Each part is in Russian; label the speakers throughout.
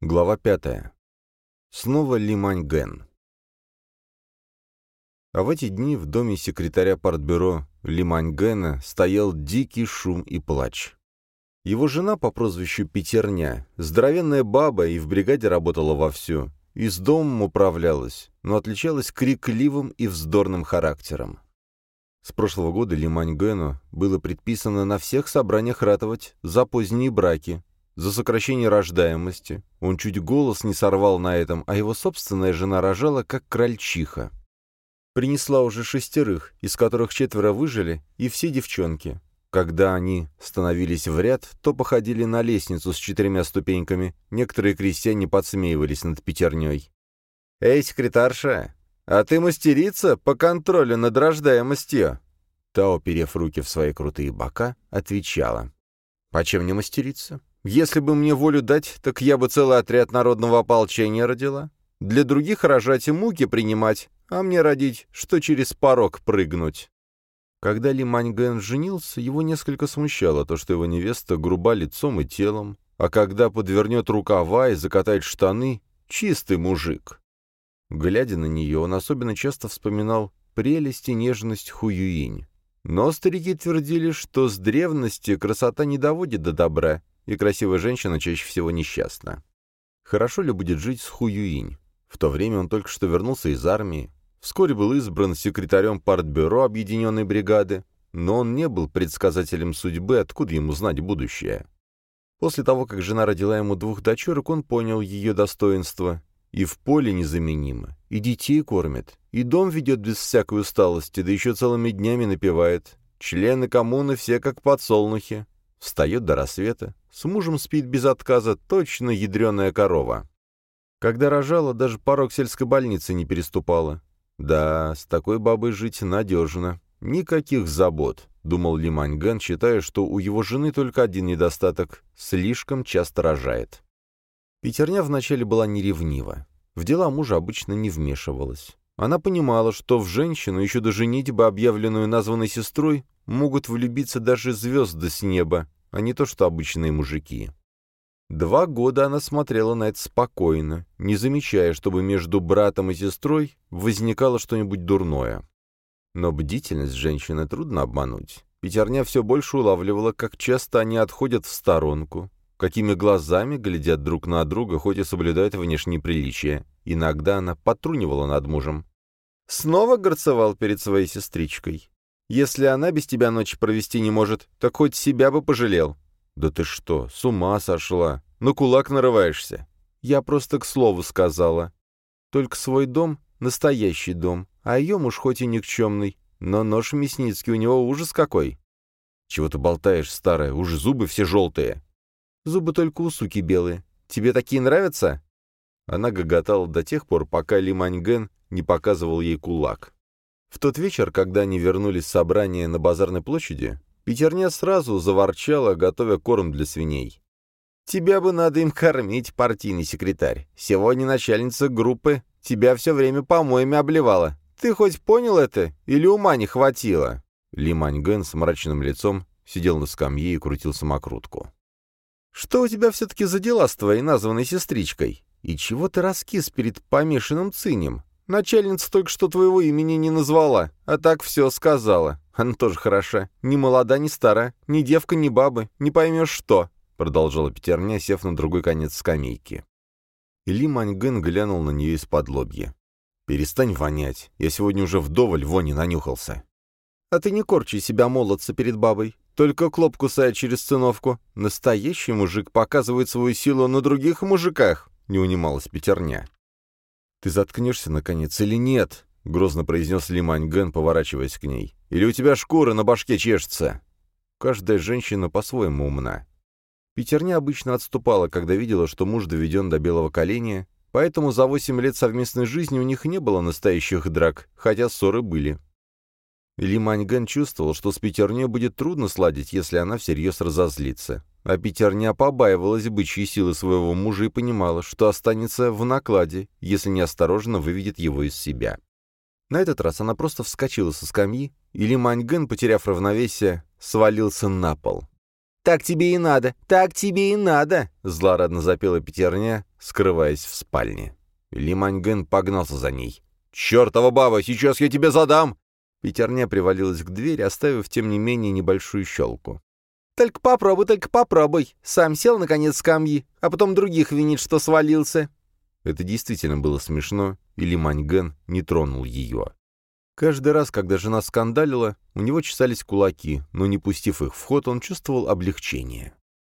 Speaker 1: Глава 5. Снова Ли Маньгэн. А в эти дни в доме секретаря партбюро Ли Маньгэна стоял дикий шум и плач. Его жена по прозвищу Пятерня, здоровенная баба, и в бригаде работала вовсю, и с домом управлялась, но отличалась крикливым и вздорным характером. С прошлого года Ли Маньгэну было предписано на всех собраниях ратовать за поздние браки, за сокращение рождаемости. Он чуть голос не сорвал на этом, а его собственная жена рожала, как крольчиха. Принесла уже 6, из которых 4 выжили, и все девчонки. Когда они становились в ряд, то походили на лестницу с 4 ступеньками. Некоторые крестьяне подсмеивались над Пятерней. «Эй, секретарша, а ты мастерица по контролю над рождаемостью?» Та, уперев руки в свои крутые бока, отвечала. «Почем не мастерица? Если бы мне волю дать, так я бы целый отряд народного ополчения родила. Для других рожать и муки принимать, а мне родить, что через порог прыгнуть». Когда Ли Маньгэн женился, его несколько смущало то, что его невеста груба лицом и телом, а когда подвернет рукава и закатает штаны — чистый мужик. Глядя на нее, он особенно часто вспоминал прелесть и нежность Хуюинь. Но старики твердили, что с древности красота не доводит до добра, и красивая женщина чаще всего несчастна. Хорошо ли будет жить с Хуюинь? В то время он только что вернулся из армии, вскоре был избран секретарем партбюро объединенной бригады, но он не был предсказателем судьбы, откуда ему знать будущее. После того, как жена родила ему 2 дочерок, он понял ее достоинство. И в поле незаменимо, и детей кормит, и дом ведет без всякой усталости, да еще целыми днями напевает. Члены коммуны все как подсолнухи. Встает до рассвета, с мужем спит без отказа, точно ядреная корова. Когда рожала, даже порог сельской больницы не переступала. Да, с такой бабой жить надежно. Никаких забот, думал Ли Маньгэн, считая, что у его жены только один недостаток — слишком часто рожает. Пятерня вначале была неревнива. В дела мужа обычно не вмешивалась. Она понимала, что в женщину, еще до женитьбы, объявленную названной сестрой, могут влюбиться даже звезды с неба, а не то что обычные мужики. 2 года она смотрела на это спокойно, не замечая, чтобы между братом и сестрой возникало что-нибудь дурное. Но бдительность женщины трудно обмануть. Пятерня все больше улавливала, как часто они отходят в сторонку, какими глазами глядят друг на друга, хоть и соблюдают внешние приличия. Иногда она потрунивала над мужем. «Снова горцевал перед своей сестричкой. Если она без тебя ночь провести не может, так хоть себя бы пожалел». «Да ты что, с ума сошла? На кулак нарываешься?» «Я просто к слову сказала. Только свой дом — настоящий дом, а ее муж хоть и никчемный, но нож мясницкий у него ужас какой». «Чего ты болтаешь, старая, уж зубы все желтые». «Зубы только у суки белые. Тебе такие нравятся?» Она гоготала до тех пор, пока Ли Маньгэн не показывал ей кулак. В тот вечер, когда они вернулись с собрания на базарной площади, Пятерня сразу заворчала, готовя корм для свиней. «Тебя бы надо им кормить, партийный секретарь. Сегодня начальница группы тебя все время помоями обливала. Ты хоть понял это? Или ума не хватило?» Ли Маньгэн с мрачным лицом сидел на скамье и крутил самокрутку. «Что у тебя все-таки за дела с твоей названной сестричкой? И чего ты раскис перед помешанным цинем? Начальница только что твоего имени не назвала, а так все сказала. Она тоже хороша. Ни молода, ни стара, ни девка, ни баба, не поймешь что», — продолжала Пятерня, сев на другой конец скамейки. И Ли Маньгэн глянул на нее из-под лобья. «Перестань вонять. Я сегодня уже вдоволь вони нанюхался». «А ты не корчи себя молодца перед бабой. Только клоп кусает через циновку. Настоящий мужик показывает свою силу на других мужиках», — не унималась Пятерня. «Ты заткнешься, наконец, или нет?» — грозно произнес Ли Маньгэн, поворачиваясь к ней. «Или у тебя шкура на башке чешется?» Каждая женщина по-своему умна. Пятерня обычно отступала, когда видела, что муж доведен до белого коленя, поэтому за 8 лет совместной жизни у них не было настоящих драк, хотя ссоры были. Ли Маньгэн чувствовал, что с Пятерней будет трудно сладить, если она всерьез разозлится. А Пятерня побаивалась бычьей силы своего мужа и понимала, что останется в накладе, если неосторожно выведет его из себя. На этот раз она просто вскочила со скамьи, и Ли Маньгэн, потеряв равновесие, свалился на пол. «Так тебе и надо! Так тебе и надо!» — злорадно запела пятерня, скрываясь в спальне. Ли Маньген погнался за ней. «Чертова баба! Сейчас я тебе задам!» Пятерня привалилась к двери, оставив, тем не менее, небольшую щелку. Только попробуй. Сам сел, наконец, с скамьи, а потом других винит, что свалился». Это действительно было смешно, и Ли Маньген не тронул ее. Каждый раз, когда жена скандалила, у него чесались кулаки, но, не пустив их в ход, он чувствовал облегчение.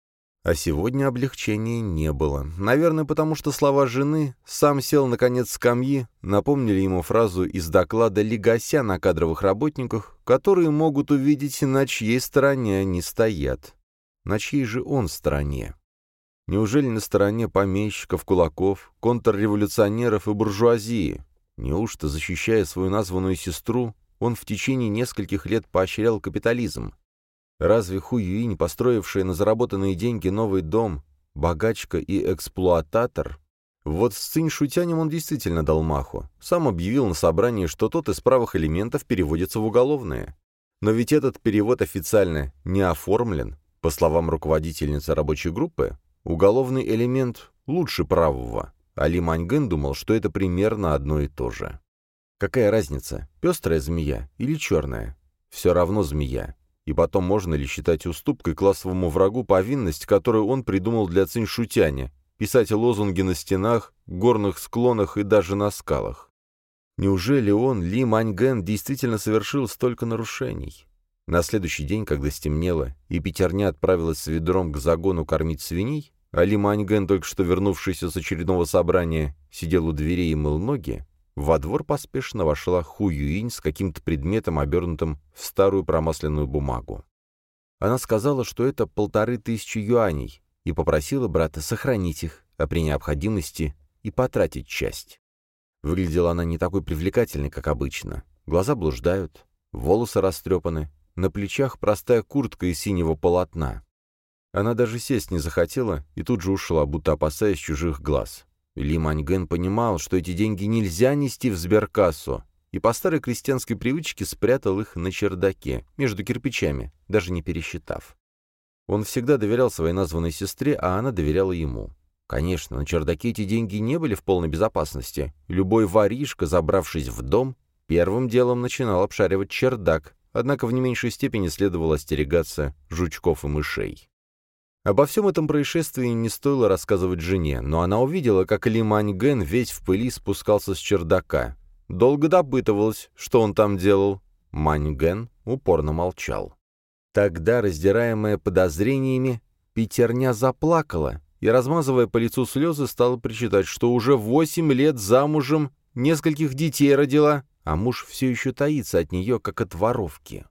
Speaker 1: А сегодня облегчения не было. Наверное, потому что слова жены «сам сел, наконец, с скамьи» напомнили ему фразу из доклада Легасян о кадровых работниках, которые могут увидеть, на чьей стороне они стоят. На чьей же он стороне? Неужели на стороне помещиков, кулаков, контрреволюционеров и буржуазии? Неужто, защищая свою названную сестру, он в течение нескольких лет поощрял капитализм? Разве Ху Юинь, построившая на заработанные деньги новый дом, богачка и эксплуататор? Вот с Цинь Шутянем он действительно дал маху. Сам объявил на собрании, что тот из правых элементов переводится в уголовные. Но ведь этот перевод официально не оформлен. По словам руководительницы рабочей группы, уголовный элемент лучше правого. А Ли Маньген думал, что это примерно одно и то же. Какая разница, пестрая змея или черная? Все равно змея. И потом, можно ли считать уступкой классовому врагу повинность, которую он придумал для Цинь Шутяня, писать лозунги на стенах, горных склонах и даже на скалах? Неужели он, Ли Маньген, действительно совершил столько нарушений? На следующий день, когда стемнело, и пятерня отправилась с ведром к загону кормить свиней, а Ли Маньген, только что вернувшийся с очередного собрания, сидел у дверей и мыл ноги, во двор поспешно вошла Ху Юинь с каким-то предметом, обернутым в старую промасленную бумагу. Она сказала, что это 1500 юаней, и попросила брата сохранить их, а при необходимости и потратить часть. Выглядела она не такой привлекательной, как обычно. Глаза блуждают, волосы растрепаны, на плечах простая куртка из синего полотна. Она даже сесть не захотела и тут же ушла, будто опасаясь чужих глаз. Ли Маньген понимал, что эти деньги нельзя нести в сберкассу, и по старой крестьянской привычке спрятал их на чердаке, между кирпичами, даже не пересчитав. Он всегда доверял своей названной сестре, а она доверяла ему. Конечно, на чердаке эти деньги не были в полной безопасности. Любой воришка, забравшись в дом, первым делом начинал обшаривать чердак, однако в не меньшей степени следовало остерегаться жучков и мышей. Обо всем этом происшествии не стоило рассказывать жене, но она увидела, как Ли Маньген весь в пыли спускался с чердака. Долго допытывалась, что он там делал. Маньген упорно молчал. Тогда, раздираемая подозрениями, пятерня заплакала и, размазывая по лицу слезы, стала причитать, что уже 8 лет замужем, нескольких детей родила, а муж все еще таится от нее, как от воровки.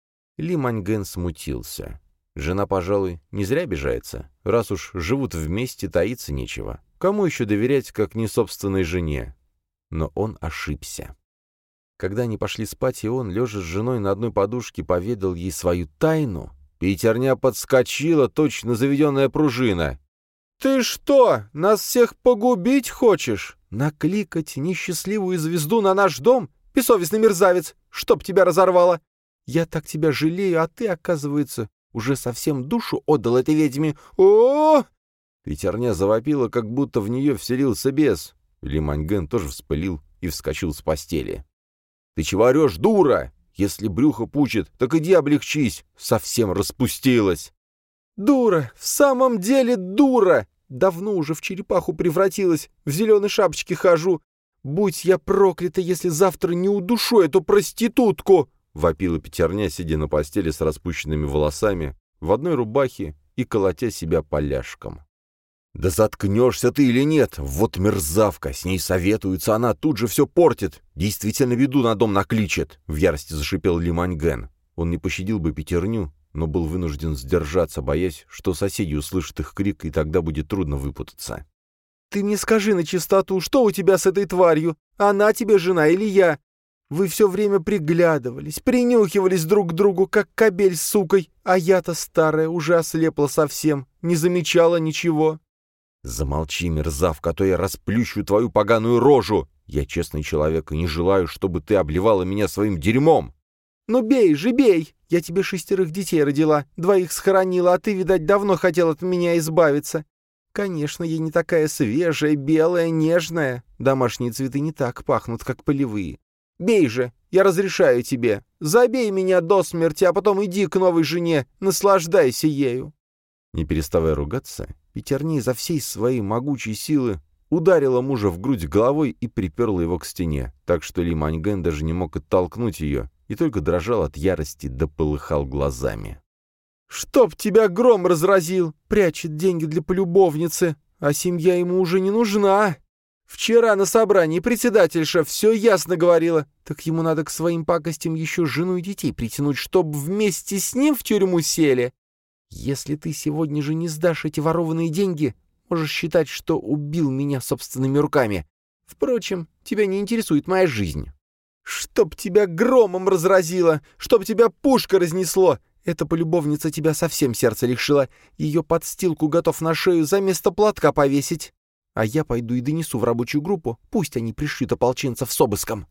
Speaker 1: Ли Маньген смутился. Жена, пожалуй, не зря обижается. Раз уж живут вместе, таиться нечего. Кому еще доверять, как не собственной жене? Но он ошибся. Когда они пошли спать, и он, лежа с женой на одной подушке, поведал ей свою тайну, пятерня подскочила, точно заведенная пружина. «Ты что, нас всех погубить хочешь? Накликать несчастливую звезду на наш дом? Бессовестный мерзавец! Чтоб тебя разорвало! Я так тебя жалею, а ты, оказывается, уже совсем душу отдал этой ведьме. О!» Пятерня завопила, как будто в нее вселился бес. Ли Маньген тоже вспылил и вскочил с постели. «Ты чего орешь, дура? Если брюхо пучит, так иди облегчись. Совсем распустилась». «Дура! В самом деле дура! Давно уже в черепаху превратилась, в зеленой шапочке хожу. Будь я проклята, если завтра не удушу эту проститутку!» — вопила пятерня, сидя на постели с распущенными волосами, в одной рубахе и колотя себя поляшком. «Да заткнешься ты или нет? Вот мерзавка! С ней советуются, она тут же все портит! Действительно беду на дом накличет!» — в ярости зашипел Ли Маньген. Он не пощадил бы пятерню, но был вынужден сдержаться, боясь, что соседи услышат их крик, и тогда будет трудно выпутаться. «Ты мне скажи начистоту, что у тебя с этой тварью? Она тебе жена или я? Вы все время приглядывались, принюхивались друг к другу, как кобель с сукой, а я-то старая, уже ослепла совсем, не замечала ничего». «Замолчи, мерзавка, а то я расплющу твою поганую рожу! Я честный человек и не желаю, чтобы ты обливала меня своим дерьмом!»
Speaker 2: «Ну бей же, бей! Я тебе 6 детей родила, 2 схоронила, а ты, видать, давно хотел от меня избавиться. Конечно, я не такая свежая, белая, нежная. Домашние цветы не так пахнут, как полевые. Бей же, я разрешаю тебе. Забей меня до смерти, а потом иди к новой жене, наслаждайся ею».
Speaker 1: Не переставая ругаться, Пятерня изо всей своей могучей силы ударила мужа в грудь головой и приперла его к стене, так что Ли Маньген даже не мог оттолкнуть ее и только дрожал от ярости да полыхал глазами.
Speaker 2: «Чтоб тебя гром разразил! Прячет деньги для полюбовницы, а семья ему уже не нужна. Вчера на собрании председательша все ясно говорила, так ему надо к своим пакостям еще жену и детей притянуть, чтоб вместе с ним в тюрьму сели. Если ты сегодня же не сдашь эти ворованные деньги, можешь считать, что убил меня собственными руками. Впрочем, тебя не интересует моя жизнь. Чтоб тебя громом разразило, чтоб тебя пушка разнесло. Эта полюбовница тебя совсем сердце лишила. Ее подстилку готов на шею за место платка повесить. А я пойду и донесу в рабочую группу, пусть они пришлют ополченцев с обыском».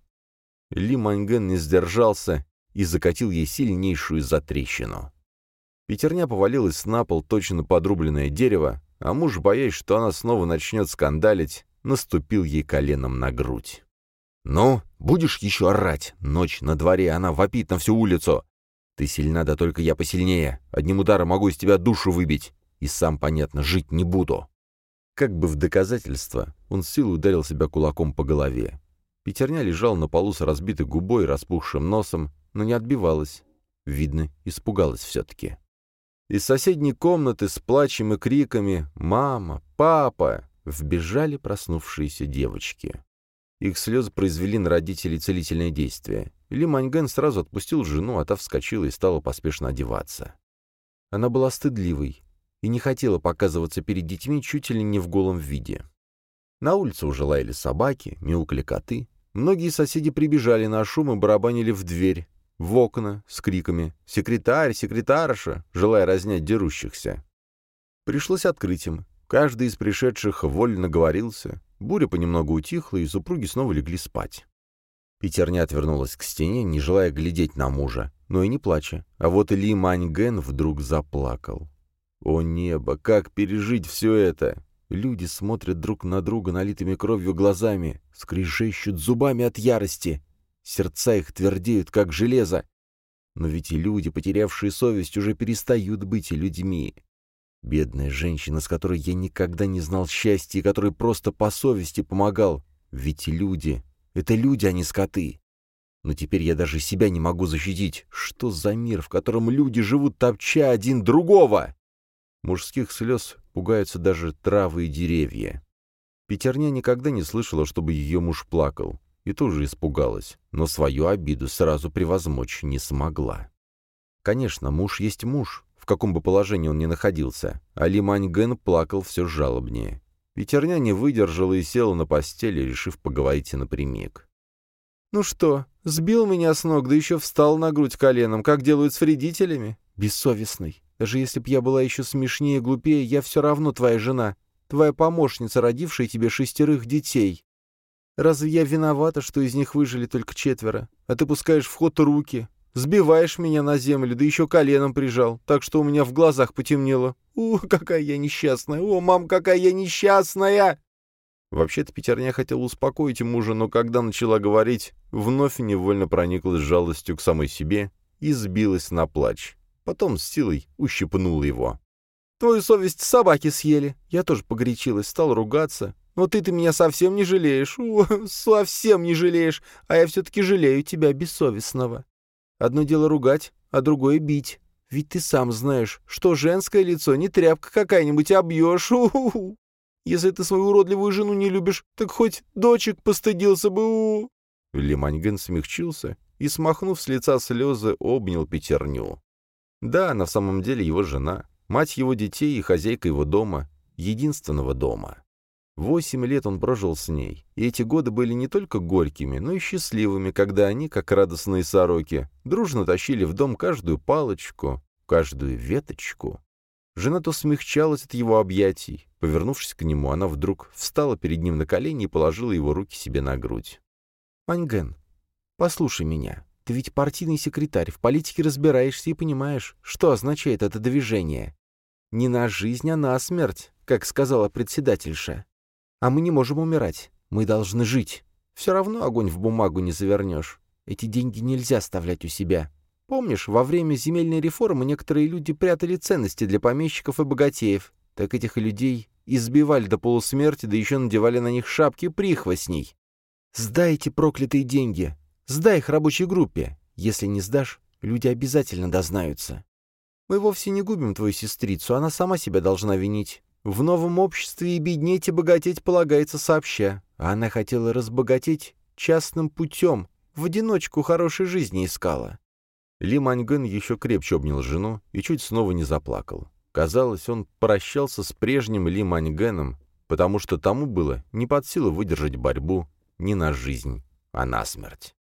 Speaker 1: Ли Маньген не сдержался и закатил ей сильнейшую затрещину. Пятерня повалилась на пол, точно подрубленное дерево, а муж, боясь, что она снова начнет скандалить, наступил ей коленом на грудь. «Ну, будешь еще орать? Ночь на дворе, она вопит на всю улицу. Ты сильна, да только я посильнее. Одним ударом могу из тебя душу выбить. И сам, понятно, жить не буду». Как бы в доказательство, он с силой ударил себя кулаком по голове. Пятерня лежал на полу с разбитой губой и распухшим носом, но не отбивалась. Видно, испугалась все-таки. Из соседней комнаты с плачем и криками «Мама! Папа!» вбежали проснувшиеся девочки. Их слезы произвели на родителей целительное действие. Ли Маньген сразу отпустил жену, а та вскочила и стала поспешно одеваться. Она была стыдливой и не хотела показываться перед детьми чуть ли не в голом виде. На улице уже лаяли собаки, мяукали коты. Многие соседи прибежали на шум и барабанили в дверь, в окна с криками «Секретарь! Секретарша!», желая разнять дерущихся. Пришлось открыть им. Каждый из пришедших вольно говорился. Буря понемногу утихла, и супруги снова легли спать. Пятерня отвернулась к стене, не желая глядеть на мужа, но и не плача. А вот Ли Маньген вдруг заплакал. О небо, как пережить все это? Люди смотрят друг на друга налитыми кровью глазами, скрежещут зубами от ярости. Сердца их твердеют, как железо. Но ведь и люди, потерявшие совесть, уже перестают быть людьми. Бедная женщина, с которой я никогда не знал счастья и которой просто по совести помогал. Ведь люди — это люди, а не скоты. Но теперь я даже себя не могу защитить. Что за мир, в котором люди живут топча один другого? Мужских слез пугаются даже травы и деревья. Пятерня никогда не слышала, чтобы ее муж плакал, и тоже испугалась, но свою обиду сразу превозмочь не смогла. Конечно, муж есть муж, в каком бы положении он ни находился, а Ли Маньген плакал все жалобнее. Пятерня не выдержала и села на постели, решив поговорить напрямик.
Speaker 2: «Ну что, сбил меня с ног, да еще встал на грудь коленом, как делают с вредителями? Бессовестный. Даже если б я была еще смешнее и глупее, я все равно твоя жена, твоя помощница, родившая тебе 6 детей. Разве я виновата, что из них выжили только 4, а ты пускаешь в ход руки, сбиваешь меня на землю, да еще коленом прижал, так что у меня в глазах потемнело. Какая я несчастная! О, мам, какая я несчастная!»
Speaker 1: Вообще-то Пятерня хотела успокоить мужа, но когда начала говорить, вновь невольно прониклась жалостью к самой себе и сбилась на плач. Потом с силой ущипнула его.
Speaker 2: «Твою совесть собаки съели. Я тоже погорячилась, стал ругаться. Но ты меня совсем не жалеешь. Совсем не жалеешь. А я все-таки жалею тебя, бессовестного. Одно дело ругать, а другое бить. Ведь ты сам знаешь, что женское лицо не тряпка какая-нибудь, обьешь. Если ты свою уродливую жену не любишь, так хоть дочек постыдился бы.
Speaker 1: Ли Маньген смягчился и, смахнув с лица слезы, обнял Пятерню. Да, на самом деле его жена, мать его детей и хозяйка его дома, единственного дома. 8 лет он прожил с ней, и эти годы были не только горькими, но и счастливыми, когда они, как радостные сороки, дружно тащили в дом каждую палочку, каждую веточку. Жена то смягчалась от его объятий. Повернувшись к нему, она вдруг встала перед ним на колени и положила его руки себе на грудь.
Speaker 2: «Маньген, послушай меня. Ты ведь партийный секретарь, в политике разбираешься и понимаешь, что означает это движение. Не на жизнь, а на смерть, как сказала председательша. А мы не можем умирать, мы должны жить. Все равно огонь в бумагу не завернешь. Эти деньги нельзя оставлять у себя. Помнишь, во время земельной реформы некоторые люди прятали ценности для помещиков и богатеев. Так этих людей избивали до полусмерти, да еще надевали на них шапки прихвостней. Сдай эти проклятые деньги. Сдай их рабочей группе. Если не сдашь, люди обязательно дознаются. Мы вовсе не губим твою сестрицу, она сама себя должна винить. В новом обществе и беднеть, и богатеть полагается сообща. А она хотела разбогатеть частным путем, в одиночку хорошей жизни искала.
Speaker 1: Ли Маньгэн еще крепче обнял жену и чуть снова не заплакал. Казалось, он прощался с прежним Ли Маньгэном, потому что тому было не под силу выдержать борьбу не на жизнь, а на смерть.